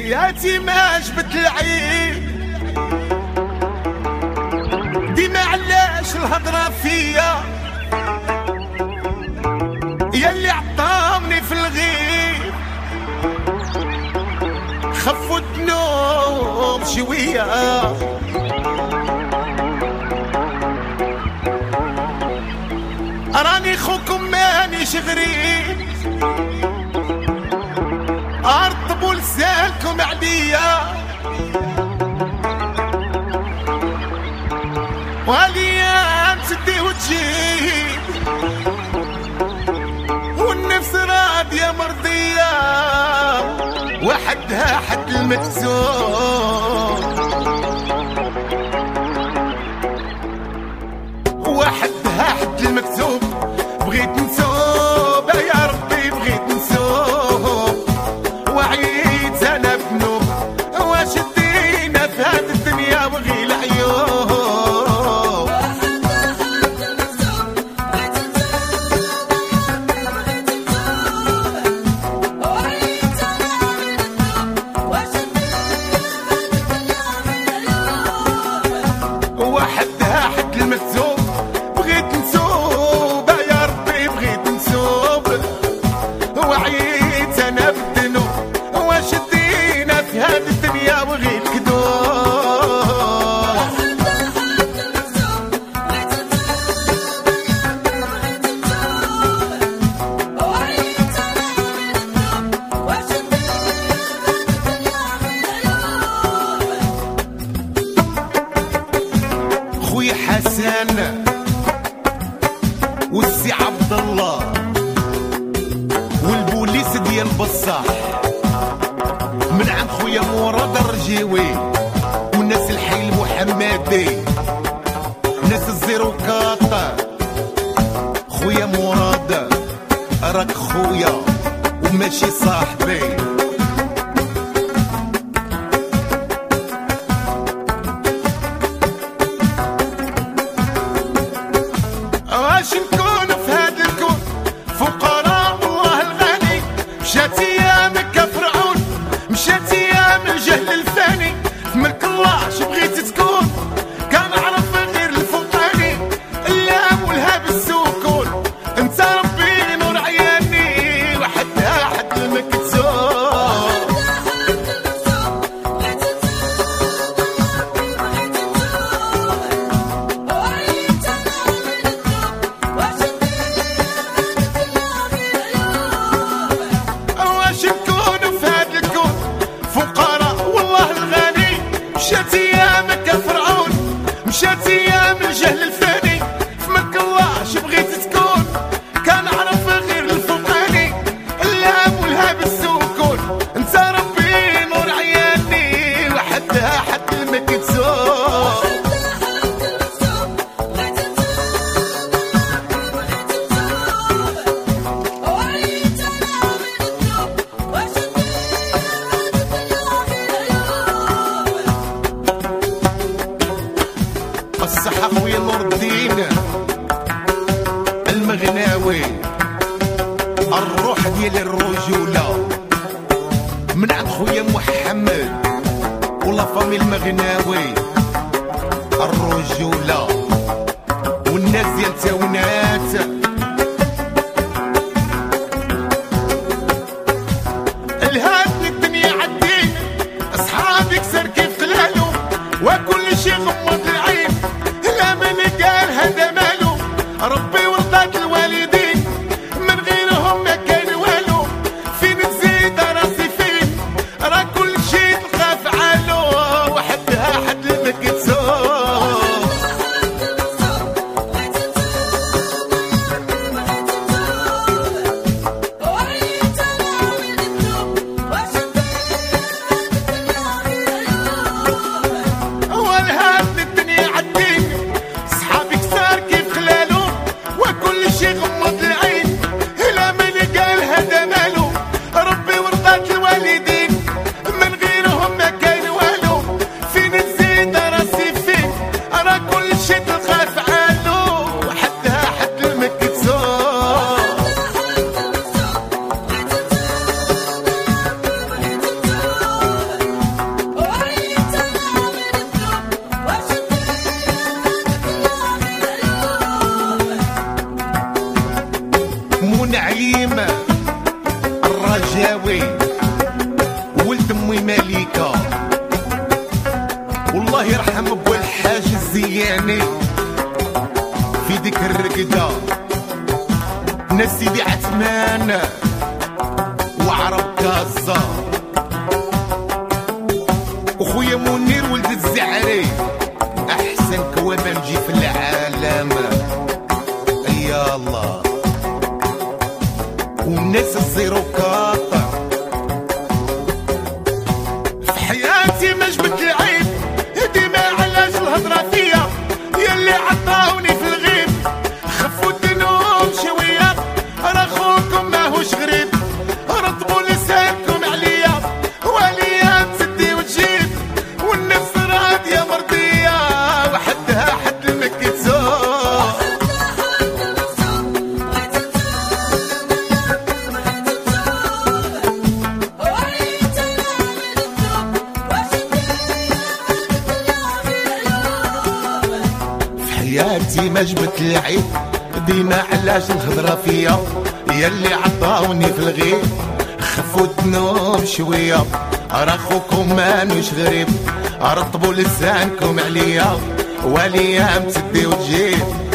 حياتي ما جبت العيب، ديما علاش الهضرة فيا ياللي عطامني في الغيب، خفوا الذنوب شوية راني خوكم مانيش غريب، ارطبوا لسانكم عليا والايام تدي وتجيب، والنفس راضية مرضية وحدها حد المكتوب، وحدها حد المكتوب. بغيت نسوب يا ربي بغيت نسوب، وعيت انا بنوب، واش دينا في هاد الدنيا وغي العيوب. وحدها حد المكتوب، بغيت نسوب يا ربي بغيت نسوب، وعيت انا بالذنوب، واش دينا في هاد الدنيا وغي الكذوب. خويا حسن والسي عبد الله والبوليس ديال بصاح، من عند خويا مراد الرجيوي والناس الحي المحمدي، ناس الزيرو كاطا. خويا مراد راك خويا وماشي صاحبي، واش نكون في هاد الكون فقراء والله الغني، مشات ايامك كفرعون، مشات ايام الجهل الفاني، في ملك الله شو بغيت تكون، كان عرف غير الفوقاني، اللام والهاب السكون، انت ربي نور عياني وحدها حد المكتوب. واش نكون في هاد الكون فقراء والله الغني، مشات ايامك يا فرعون، مشات ايام الجهل الفاني، في ملك الله شو بغيت تكون، كان عرف غير الفوقاني، اللام والهاب السكون، انت ربي نور عياني وحدها حد المكتوب. الصحة خويا نور الدين المغناوي، الروح ديال الرجولة، من عند خويا محمد ولا فامي المغناوي، الرجولة والناس ديال تاونات. الهاد الدنيا عدين اصحابك سر كيف قلالو، وكل شي غمض العين، لا من قال هذا مالو، ربي ورضات الوالدين، من غيرهم ما كان والو، فين تزيد راسي فين، راه كل شي تلقى فعالو، وحدها حد الرجاوي ولد امي مليكه، والله يرحم ابو الحاج الزياني في ديك الرقده، ناس سيدي عثمان وعرب كازا، وخويا منير ولد الزعري احسن كوابه نجي في العالم يا الله، والناس الزيرو كاطر في حياتي ما جبت العيب، ديما علاش الهضره فيا يلي عطاوني في الغيب، خفوا الذنوب شويه راه خوكم ماهوش غريب، رطبوا لسانكم عليا وليا تسدي وتجيب، والنفس راضيه مرضيه وحدها حد المكتوب. حياتي ما جبت العيب، ديما علاش الهضره فيا يلي عطاوني في الغيب، خفوا الذنوب شويه راه خوكم مانوش غريب، رطبوا لسانكم عليا وليام تسدي وتجيب،